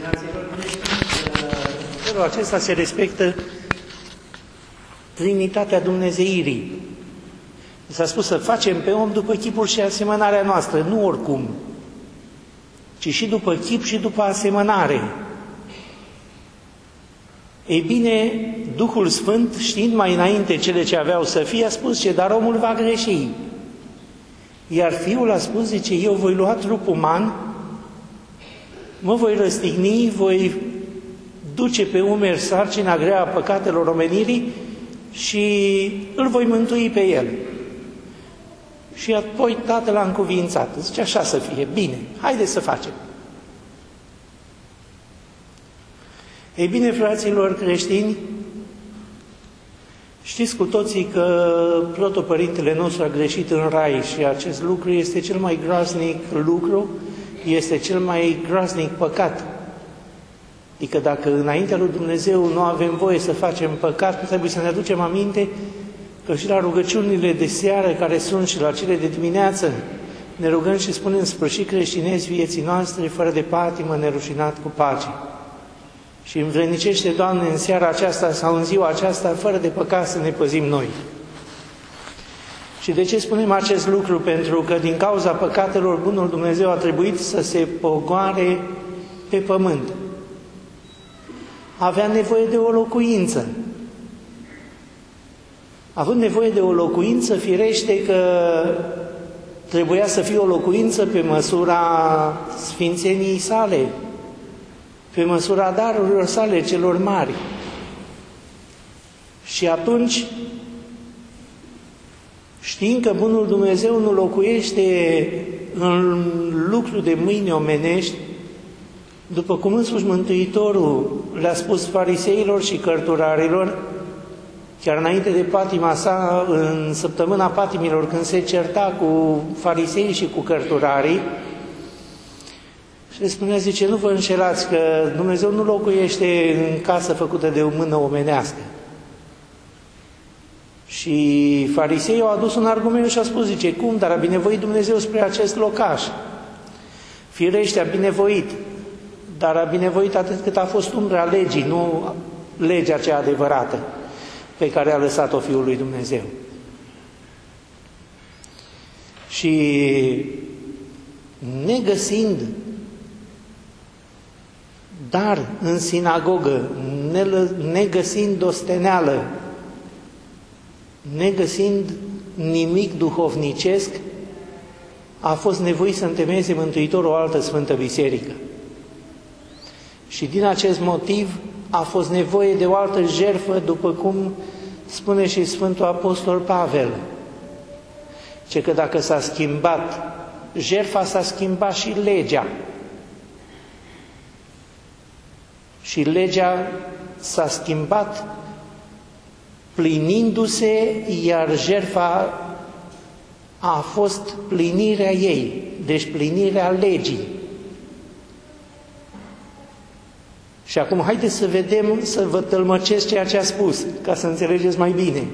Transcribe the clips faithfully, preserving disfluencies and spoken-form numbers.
În felul acesta se respectă Trinitatea Dumnezeirii. S-a spus să facem pe om după chipul și asemănarea noastră, nu oricum, ci și după chip și după asemănare. Ei bine, Duhul Sfânt, știind mai înainte cele ce aveau să fie, a spus ce, dar omul va greși. Iar Fiul a spus, zice, eu voi lua trup uman, mă voi răstigni, voi duce pe umeri sarcina grea a păcatelor omenirii și îl voi mântui pe el. Și apoi Tatăl a încuviințat. Zice, așa să fie, bine, haideți să facem. Ei bine, fraților creștini, știți cu toții că protopărintele nostru a greșit în rai și acest lucru este cel mai groaznic lucru, este cel mai groaznic păcat. Adică dacă înaintea lui Dumnezeu nu avem voie să facem păcat, trebuie să ne aducem aminte că și la rugăciunile de seară care sunt și la cele de dimineață, ne rugăm și spunem sfârșit creștinezi vieții noastre, fără de patimă, nerușinat cu pace. Și învrednicește, Doamne, în seara aceasta sau în ziua aceasta, fără de păcat să ne păzim noi. Și de ce spunem acest lucru? Pentru că din cauza păcatelor, Bunul Dumnezeu a trebuit să se pogoare pe pământ. Avea nevoie de o locuință. Având nevoie de o locuință, firește că trebuia să fie o locuință pe măsura sfințeniei sale, pe măsura darurilor sale celor mari. Și atunci, știind că Bunul Dumnezeu nu locuiește în lucru de mâini omenești, după cum însuși Mântuitorul le-a spus fariseilor și cărturarilor, chiar înainte de patima sa, în săptămâna patimilor, când se certa cu fariseii și cu cărturarii, și le spunea, zice, nu vă înșelați că Dumnezeu nu locuiește în casă făcută de o mână omenească. Și fariseii au adus un argument și a spus, zice, cum, dar a binevoit Dumnezeu spre acest locaș. Firește, a binevoit, dar a binevoit atât cât a fost umbra legii, nu legea cea adevărată pe care a lăsat-o Fiul lui Dumnezeu. Și negăsind dar în sinagogă, negăsind osteneală, negăsind nimic duhovnicesc, a fost nevoit să întemeieze Mântuitorul o altă Sfântă Biserică. Și din acest motiv a fost nevoie de o altă jertfă, după cum spune și Sfântul Apostol Pavel, ce că dacă s-a schimbat jertfa, s-a schimbat și legea. Și legea s-a schimbat plinindu-se, iar jertfa a fost plinirea ei, deci plinirea legii. Și acum haideți să vedem, să vă tălmăcesc ceea ce a spus, ca să înțelegeți mai bine.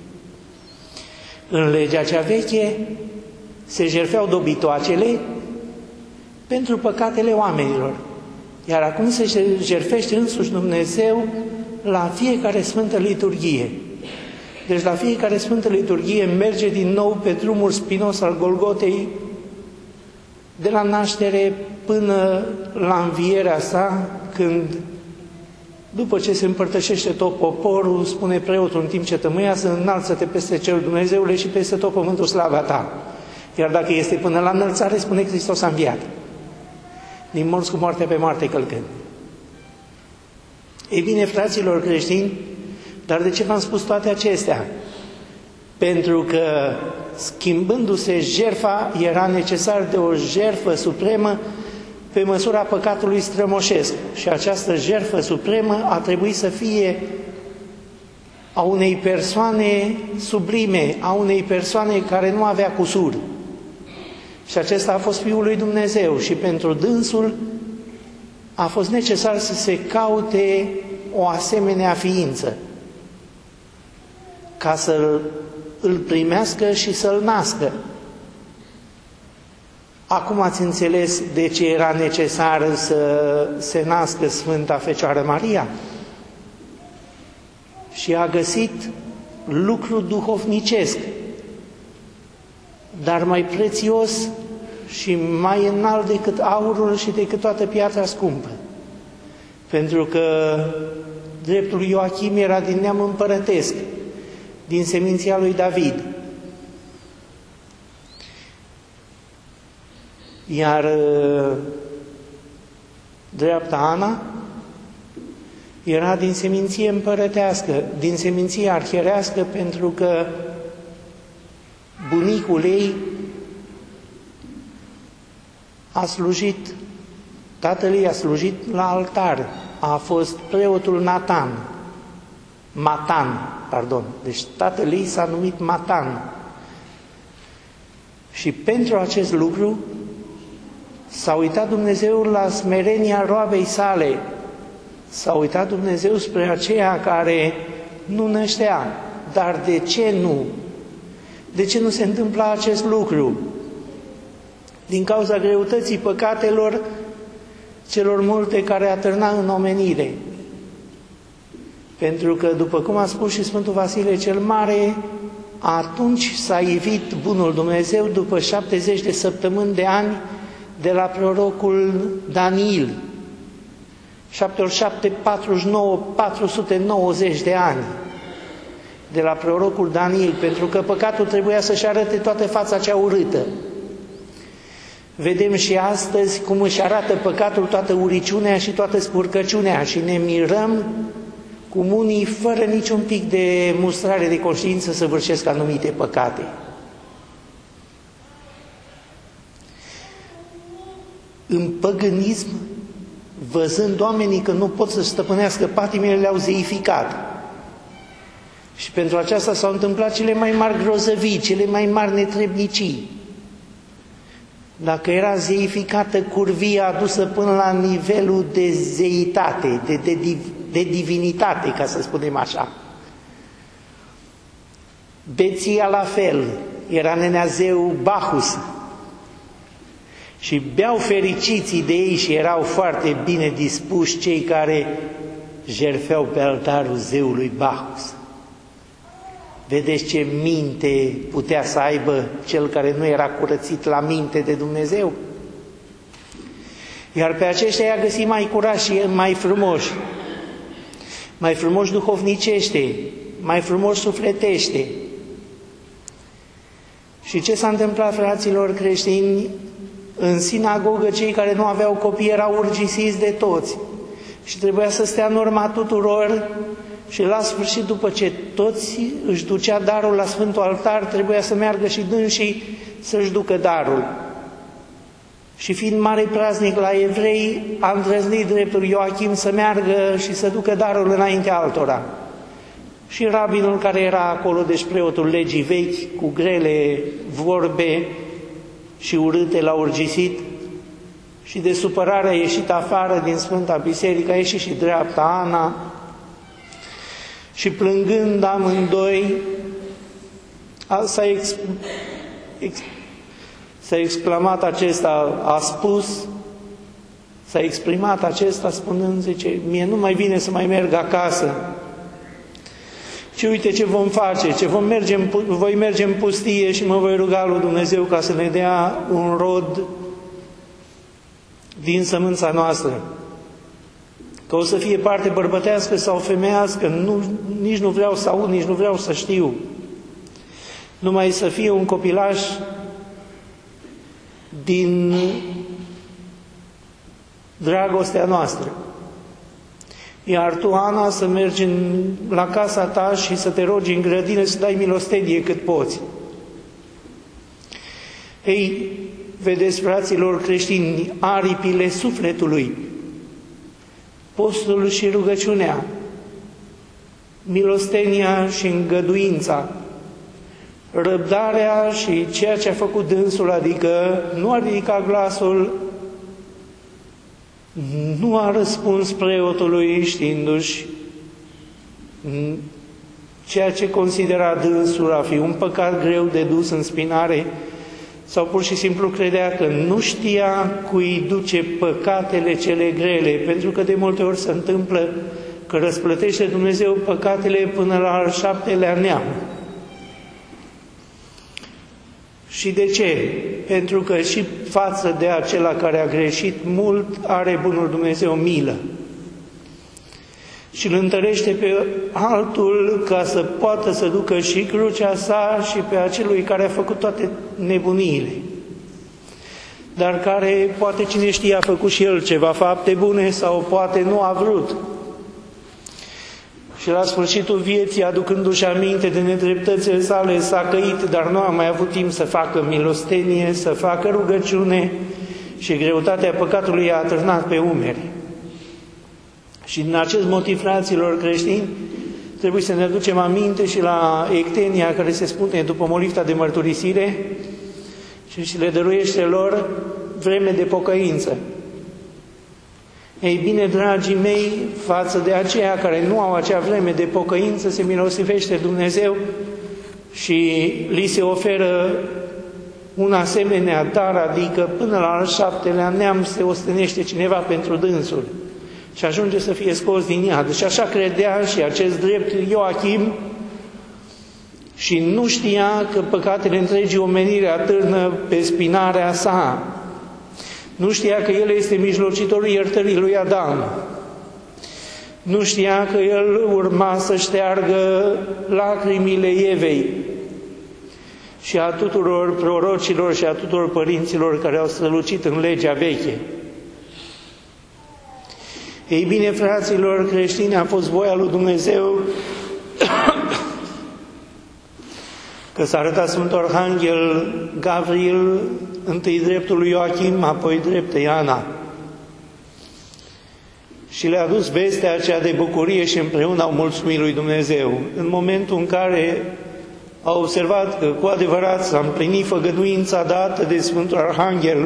În legea cea veche se jertfeau dobitoacele pentru păcatele oamenilor. Iar acum se jertfește însuși Dumnezeu la fiecare Sfântă Liturghie. Deci la fiecare Sfântă Liturghie merge din nou pe drumul spinos al Golgotei, de la naștere până la învierea sa, când, după ce se împărtășește tot poporul, spune preotul în timp ce tămâiază, înalță-te peste cerul Dumnezeule și peste tot pământul slava ta. Iar dacă este până la înălțare, spune Hristos a înviat. Din morți cu moartea pe moarte călcând. Ei bine, fraților creștini, dar de ce v-am spus toate acestea? Pentru că, schimbându-se jertfa, era necesar de o jertfă supremă pe măsura păcatului strămoșesc. Și această jertfă supremă a trebuit să fie a unei persoane sublime, a unei persoane care nu avea cusur. Și acesta a fost Fiul lui Dumnezeu și pentru dânsul a fost necesar să se caute o asemenea ființă ca să îl primească și să-l nască. Acum ați înțeles de ce era necesar să se nască Sfânta Fecioară Maria? Și a găsit lucru duhovnicesc, dar mai prețios și mai înalt decât aurul și decât toată piatra scumpă. Pentru că dreptul Ioachim era din neam împărătesc, din seminția lui David. Iar dreapta Ana era din seminție împărătească, din seminție arhierească, pentru că bunicul ei a slujit, tatăl ei a slujit la altar, a fost preotul Natan, Matan, pardon, deci tatăl ei s-a numit Matan. Și pentru acest lucru s-a uitat Dumnezeu la smerenia roabei sale, s-a uitat Dumnezeu spre aceea care nu năștea. Dar de ce nu? De ce nu se întâmplă acest lucru? Din cauza greutății păcatelor celor multe care atârna în omenire. Pentru că, după cum a spus și Sfântul Vasile cel Mare, atunci s-a ivit bunul Dumnezeu după șaptezeci de săptămâni de ani de la prorocul Daniil. șapte ori șapte, patruzeci și nouă, patru sute nouăzeci de ani de la prorocul Daniil, pentru că păcatul trebuia să-și arate toată fața cea urâtă. Vedem și astăzi cum își arată păcatul toată uriciunea și toată spurcăciunea și ne mirăm cum unii, fără niciun pic de mustrare de conștiință, săvârșesc anumite păcate. În păgânism, văzând oamenii că nu pot să stăpânească patimile, le-au zeificat. Și pentru aceasta s-au întâmplat cele mai mari grozăvii, cele mai mari netrebnicii. Dacă era zeificată curvia adusă până la nivelul de zeitate, de, de, de divinitate, ca să spunem așa. Beția la fel, era neneazeu Bacchus. Și beau fericiții de ei și erau foarte bine dispuși cei care jertfeau pe altarul zeului Bacchus. Vedeți ce minte putea să aibă cel care nu era curățit la minte de Dumnezeu? Iar pe aceștia i-a găsit mai curați și mai frumoși, mai frumoși duhovnicește, mai frumoși sufletește. Și ce s-a întâmplat, fraților creștini? În sinagogă, cei care nu aveau copii erau urgisiți de toți și trebuia să stea în urma tuturor și la sfârșit, după ce toți își ducea darul la Sfântul Altar, trebuia să meargă și dânsii să-și ducă darul. Și fiind mare praznic la evrei, a îndrăznit dreptul Ioachim să meargă și să ducă darul înaintea altora. Și rabinul care era acolo, deci preotul legii vechi, cu grele vorbe și urâte, l-a urgisit și de supărare a ieșit afară din Sfânta Biserică, a ieșit și dreapta Ana și plângând amândoi s-a, ex, ex, s-a exclamat acesta, a spus, s-a exprimat acesta spunând, zice, mie nu mai vine să mai merg acasă. Și uite ce vom face, ce vom merge în, voi merge în pustie și mă voi ruga lui Dumnezeu ca să ne dea un rod din sămânța noastră. Că o să fie parte bărbătească sau femeiască, nu, nici nu vreau să aud, nici nu vreau să știu. Numai să fie un copilaș din dragostea noastră. Iar tu, Ana, să mergi în, la casa ta și să te rogi în grădină să dai milostenie cât poți. Ei, vedeți, fraților creștini, aripile sufletului, postul și rugăciunea, milostenia și îngăduința, răbdarea și ceea ce a făcut dânsul, adică nu a ridicat glasul, nu a răspuns preotului știindu-și ceea ce considera dânsul a fi un păcat greu de dus în spinare, sau pur și simplu credea că nu știa cui duce păcatele cele grele, pentru că de multe ori se întâmplă că răsplătește Dumnezeu păcatele până la al șaptelea neam. Și de ce? Pentru că și față de acela care a greșit mult, are bunul Dumnezeu milă. Și îl întărește pe altul ca să poată să ducă și crucea sa și pe acelui care a făcut toate nebuniile. Dar care, poate cine știe, a făcut și el ceva fapte bune sau poate nu a vrut. Și la sfârșitul vieții, aducându-și aminte de nedreptățile sale, s-a căit, dar nu a mai avut timp să facă milostenie, să facă rugăciune și greutatea păcatului i-a atârnat pe umeri. Și din acest motiv, fraților creștini, trebuie să ne aducem aminte și la ectenia care se spune după molifta de mărturisire și le dăruiește lor vreme de pocăință. Ei bine, dragii mei, față de aceia care nu au acea vreme de pocăință, se milostivește Dumnezeu și li se oferă un asemenea dar, adică până la al șaptelea neam se ostenește cineva pentru dânsul și ajunge să fie scos din iad. Și așa credea și acest drept Ioachim și nu știa că păcatele întregii omenire atârnă pe spinarea sa. Nu știa că el este mijlocitorul iertării lui Adam. Nu știa că el urma să șteargă lacrimile Evei și a tuturor prorocilor și a tuturor părinților care au strălucit în legea veche. Ei bine, fraților creștini, a fost voia lui Dumnezeu că s-a arătat Sfântul Arhanghel Gavril, întâi dreptul lui Ioachim, apoi dreptei Ana. Și le-a dus vestea aceea de bucurie și împreună au mulțumit lui Dumnezeu. În momentul în care au observat că cu adevărat s-a împlinit făgăduința dată de Sfântul Arhanghel,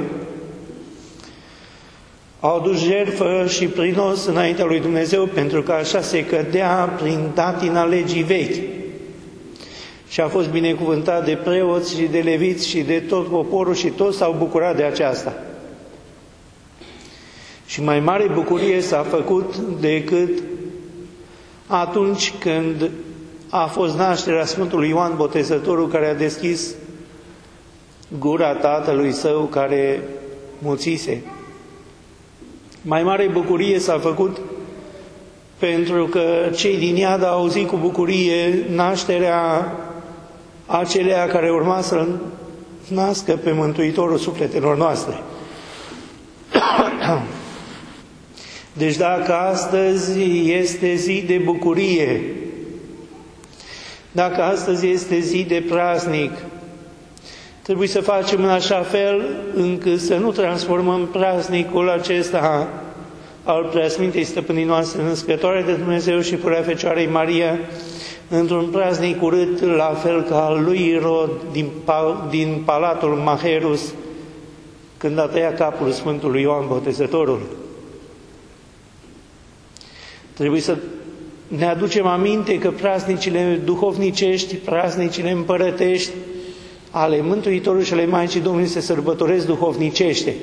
au adus jertfă și prinos înaintea lui Dumnezeu, pentru că așa se cădea prin datina legii vechi. Și a fost binecuvântat de preoți și de leviți și de tot poporul și toți s-au bucurat de aceasta. Și mai mare bucurie s-a făcut decât atunci când a fost nașterea Sfântului Ioan Botezătorul, care a deschis gura tatălui său care muțise. Mai mare bucurie s-a făcut pentru că cei din iad au auzit cu bucurie nașterea acelea care urma să nască pe Mântuitorul sufletelor noastre. Deci dacă astăzi este zi de bucurie, dacă astăzi este zi de praznic, trebuie să facem în așa fel încât să nu transformăm praznicul acesta al Preasfintei Stăpânii noastre Născătoare de Dumnezeu și Purea Fecioarei Maria într-un praznic urât, la fel ca al lui Irod din, din Palatul Maherus, când a tăiat capul Sfântului Ioan Botezătorul. Trebuie să ne aducem aminte că praznicile duhovnicești, praznicile împărătești ale Mântuitorului și ale Maicii Domnului se sărbătoresc duhovnicește.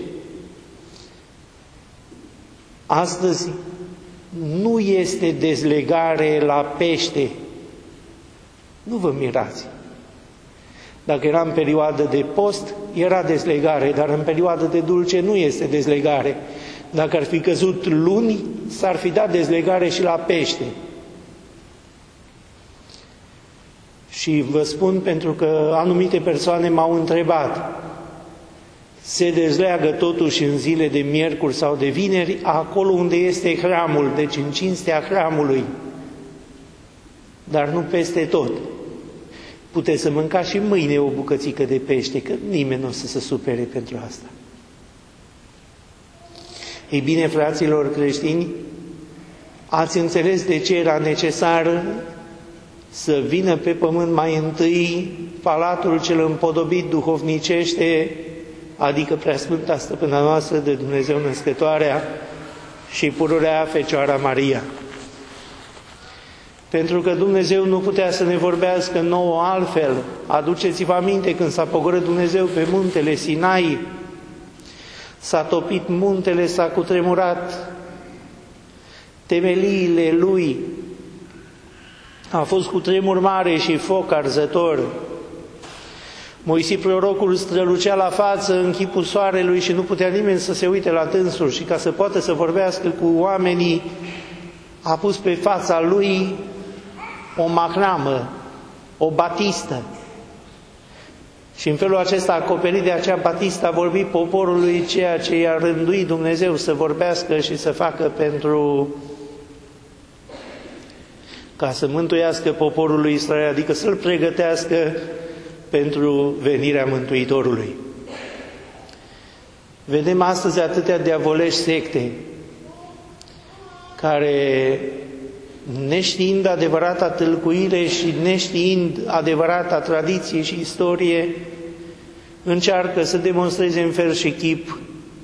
Astăzi nu este dezlegare la pește. Nu vă mirați. Dacă era în perioadă de post, era dezlegare, dar în perioadă de dulce nu este dezlegare. Dacă ar fi căzut luni, s-ar fi dat dezlegare și la pește. Și vă spun pentru că anumite persoane m-au întrebat, se dezleagă totuși în zile de miercuri sau de vineri, acolo unde este hramul, deci în cinstea hramului, dar nu peste tot. Puteți să mâncați și mâine o bucățică de pește, că nimeni nu o să se supere pentru asta. Ei bine, fraților creștini, ați înțeles de ce era necesar să vină pe pământ mai întâi Palatul cel împodobit duhovnicește, adică Preasfânta Stăpâna noastră de Dumnezeu Născătoarea și Pururea Fecioara Maria. Pentru că Dumnezeu nu putea să ne vorbească nouă altfel. Aduceți-vă aminte când s-a pogorât Dumnezeu pe muntele Sinai, s-a topit muntele, s-a cutremurat temeliile lui, a fost cutremur mare și foc arzător. Moise prorocul strălucea la față în chipul soarelui și nu putea nimeni să se uite la dânsul și ca să poată să vorbească cu oamenii, a pus pe fața lui o macramă, o batistă. Și în felul acesta, acoperit de acea batistă, a vorbit poporului ceea ce i-a rânduit Dumnezeu să vorbească și să facă pentru ca să mântuiască poporul lui Israel, adică să-l pregătească pentru venirea Mântuitorului. Vedem astăzi atâtea diavolești secte care, neștiind adevărata tâlcuire și neștiind adevărata tradiție și istorie, încearcă să demonstreze în fel și chip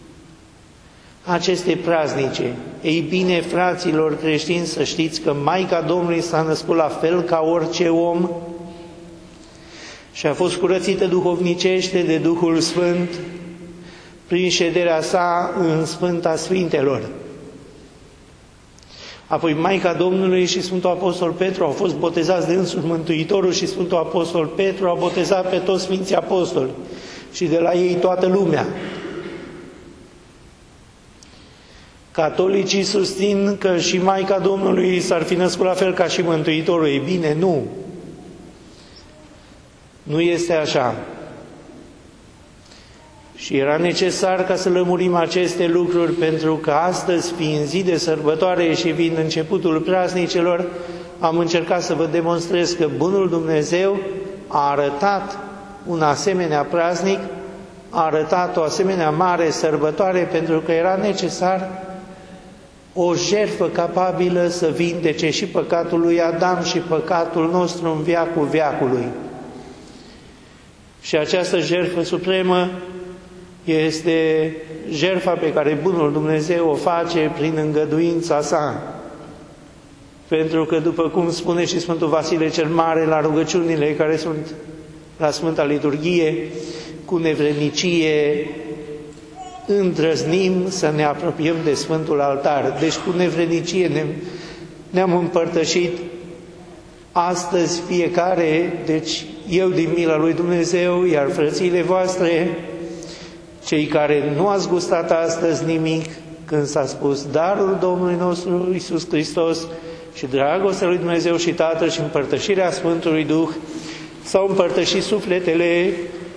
aceste praznice. Ei bine, fraților creștini, să știți că Maica Domnului s-a născut la fel ca orice om și a fost curățită duhovnicește de Duhul Sfânt prin șederea sa în Sfânta Sfintelor. Apoi Maica Domnului și Sfântul Apostol Petru au fost botezați de însuși Mântuitorul și Sfântul Apostol Petru a botezat pe toți Sfinții Apostoli și de la ei toată lumea. Catolicii susțin că și Maica Domnului s-ar fi născut la fel ca și Mântuitorul. Ei bine, nu. Nu este așa. Și era necesar ca să lămurim aceste lucruri, pentru că astăzi, fiind zi de sărbătoare și fiind începutul praznicelor, am încercat să vă demonstrez că Bunul Dumnezeu a arătat un asemenea praznic, a arătat o asemenea mare sărbătoare, pentru că era necesar o jertfă capabilă să vindece și păcatul lui Adam și păcatul nostru în veacul veacului. Și această jertfă supremă este jertfa pe care Bunul Dumnezeu o face prin îngăduința sa. Pentru că, după cum spune și Sfântul Vasile cel Mare la rugăciunile care sunt la Sfânta Liturghie, cu nevrednicie îndrăznim să ne apropiem de Sfântul Altar. Deci cu nevrednicie ne, ne-am împărtășit astăzi fiecare, deci eu din mila lui Dumnezeu, iar frățiile voastre, cei care nu ați gustat astăzi nimic, când s-a spus darul Domnului nostru Iisus Hristos și dragostea lui Dumnezeu și Tatăl și împărtășirea Sfântului Duh, s-au împărtășit sufletele,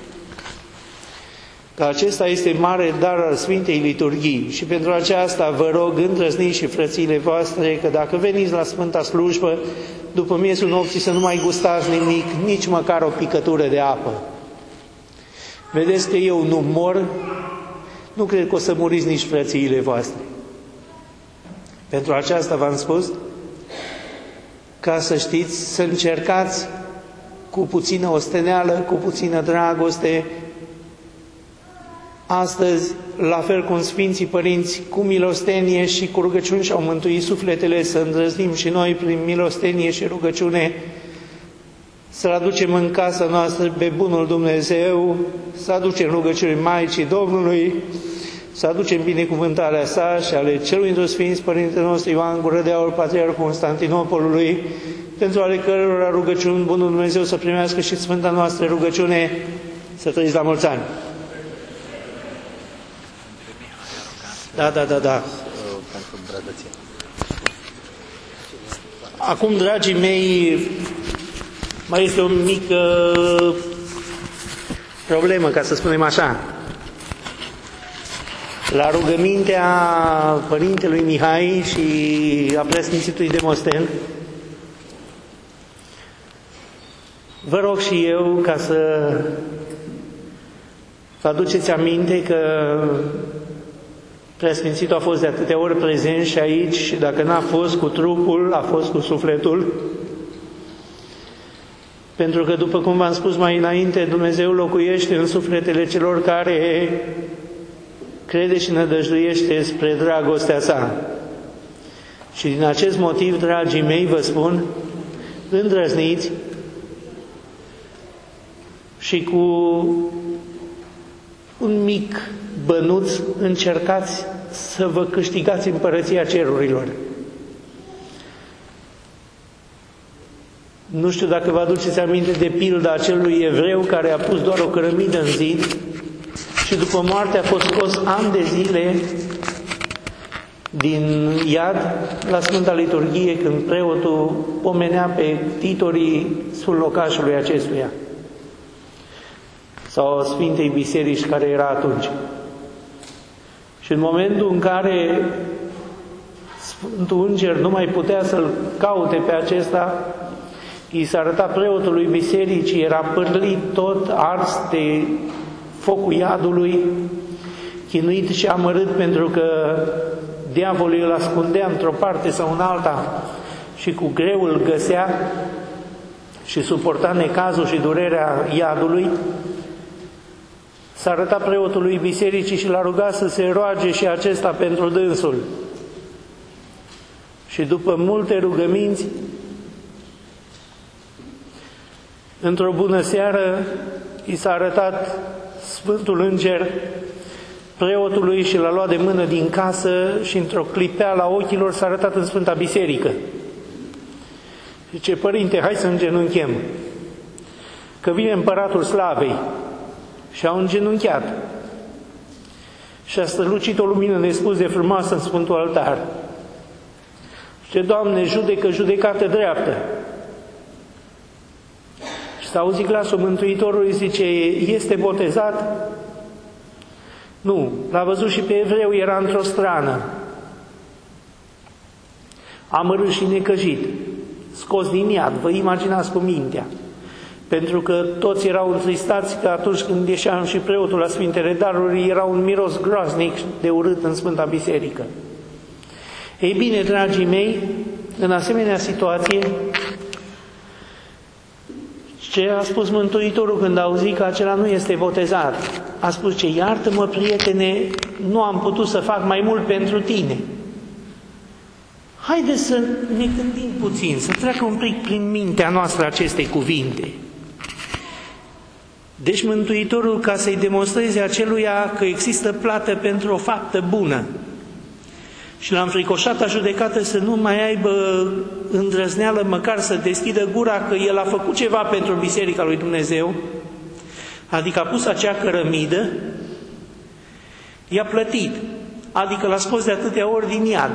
că acesta este mare dar al Sfintei Liturghii. Și pentru aceasta vă rog, îndrăzniți și frățiile voastre, că dacă veniți la Sfânta Slujbă, după miezul nopții să nu mai gustați nimic, nici măcar o picătură de apă. Vedeți că eu nu mor, nu cred că o să muriți nici frățiile voastre. Pentru aceasta v-am spus, ca să știți, să încercați cu puțină osteneală, cu puțină dragoste, astăzi, la fel cum Sfinții Părinți, cu milostenie și cu rugăciuni și-au mântuit sufletele, să îndrăznim și noi prin milostenie și rugăciune, să-L aducem în casa noastră pe Bunul Dumnezeu, să aducem rugăciuni Maicii Domnului, să aducem binecuvântarea sa și ale celui dintre Sfinți Părintele nostru Ioan Gură de Aur, Patriarhul Constantinopolului, pentru ale cărora rugăciuni Bunul Dumnezeu să primească și Sfânta noastră rugăciune, să trăiți la mulți ani. Da, da, da, da. Acum, dragii mei, mai este o mică problemă, ca să spunem așa. La rugămintea Părintelui Mihai și a Preasfințitului Demosten, vă rog și eu ca să vă aduceți aminte că Preasfințitul a fost de atâtea ori prezent și aici, și dacă n-a fost cu trupul, a fost cu sufletul. Pentru că, după cum v-am spus mai înainte, Dumnezeu locuiește în sufletele celor care crede și nădăjduiește spre dragostea sa. Și din acest motiv, dragii mei, vă spun îndrăzniți și cu un mic bănuț încercați să vă câștigați împărăția cerurilor. Nu știu dacă vă aduceți aminte de pilda acelui evreu care a pus doar o cărămidă în zid și după moarte a fost scos ani de zile din iad la Sfânta Liturghie, când preotul pomenea pe titorii locașului acestuia sau Sfintei Biserici care era atunci. Și în momentul în care Sfântul Înger nu mai putea să-l caute pe acesta, i s-a arătat preotului bisericii, era pârlit tot, ars de focul iadului, chinuit și amărât pentru că diavolul îl ascundea într-o parte sau în alta și cu greu îl găsea și suporta necazul și durerea iadului. S-a arătat preotului bisericii și l-a rugat să se roage și acesta pentru dânsul. Și după multe rugăminți, într-o bună seară, i s-a arătat Sfântul Înger preotului și l-a luat de mână din casă și într-o clipeală a ochilor s-a arătat în Sfânta Biserică. Zice: părinte, hai să îngenunchem, că vine împăratul Slavei. Și au îngenunchiat. Și a strălucit o lumină nespus de frumoasă în Sfântul Altar. Zice: Doamne, judecă, judecată dreaptă. Și s-a auzit glasul Mântuitorului, zice: este botezat? Nu, l-a văzut și pe evreu, era într-o strană, amărât și necăjit, scos din iad, vă imaginați cu mintea. Pentru că toți erau întristați că atunci când ieșeam și preotul la Sfintele Daruri, era un miros groaznic de urât în Sfânta Biserică. Ei bine, dragii mei, în asemenea situație, ce a spus Mântuitorul când a auzit că acela nu este botezat? A spus: ce iartă-mă, prietene, nu am putut să fac mai mult pentru tine. Haideți să ne gândim puțin, să treacă un pic prin mintea noastră aceste cuvinte. Deci Mântuitorul, ca să-i demonstreze aceluia că există plată pentru o faptă bună și la înfricoșata judecată să nu mai aibă îndrăzneală măcar să deschidă gura că el a făcut ceva pentru Biserica lui Dumnezeu, adică a pus acea cărămidă, i-a plătit, adică l-a scos de atâtea ori din iad,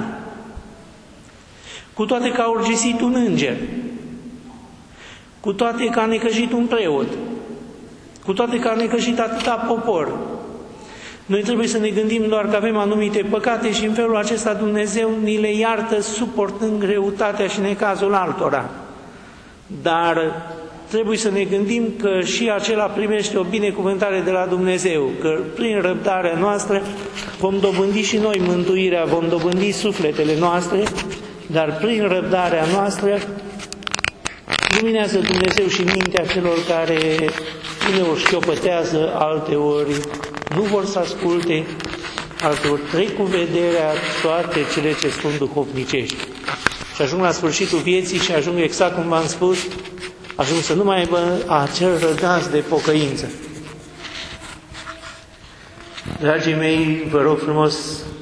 cu toate că a urgisit un înger, cu toate că a necăjit un preot, cu toate că a necăjit atâta popor. Noi trebuie să ne gândim doar că avem anumite păcate și în felul acesta Dumnezeu ni le iartă suportând greutatea și necazul altora. Dar trebuie să ne gândim că și acela primește o binecuvântare de la Dumnezeu, că prin răbdarea noastră vom dobândi și noi mântuirea, vom dobândi sufletele noastre, dar prin răbdarea noastră luminează Dumnezeu și mintea celor care uneori șchiopătează, alteori nu vor să asculte, alteori trec cu vederea toate cele ce sunt duhovnicești. Și ajung la sfârșitul vieții și ajung exact cum v-am spus, ajung să nu mai aibă acel răgaz de pocăință. Dragii mei, vă rog frumos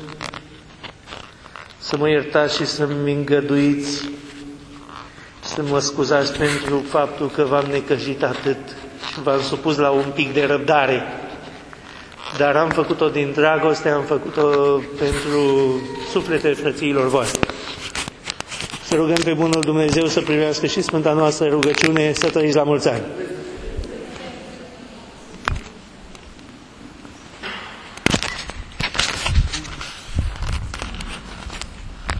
să mă iertați și să-mi îngăduiți, să mă scuzați pentru faptul că v-am necăjit atât și v-am supus la un pic de răbdare. Dar am făcut-o din dragoste, am făcut-o pentru sufletele frățiilor voastre. Să rugăm pe bunul Dumnezeu să primească și sfânta noastră rugăciune, să trăiți la mulți ani.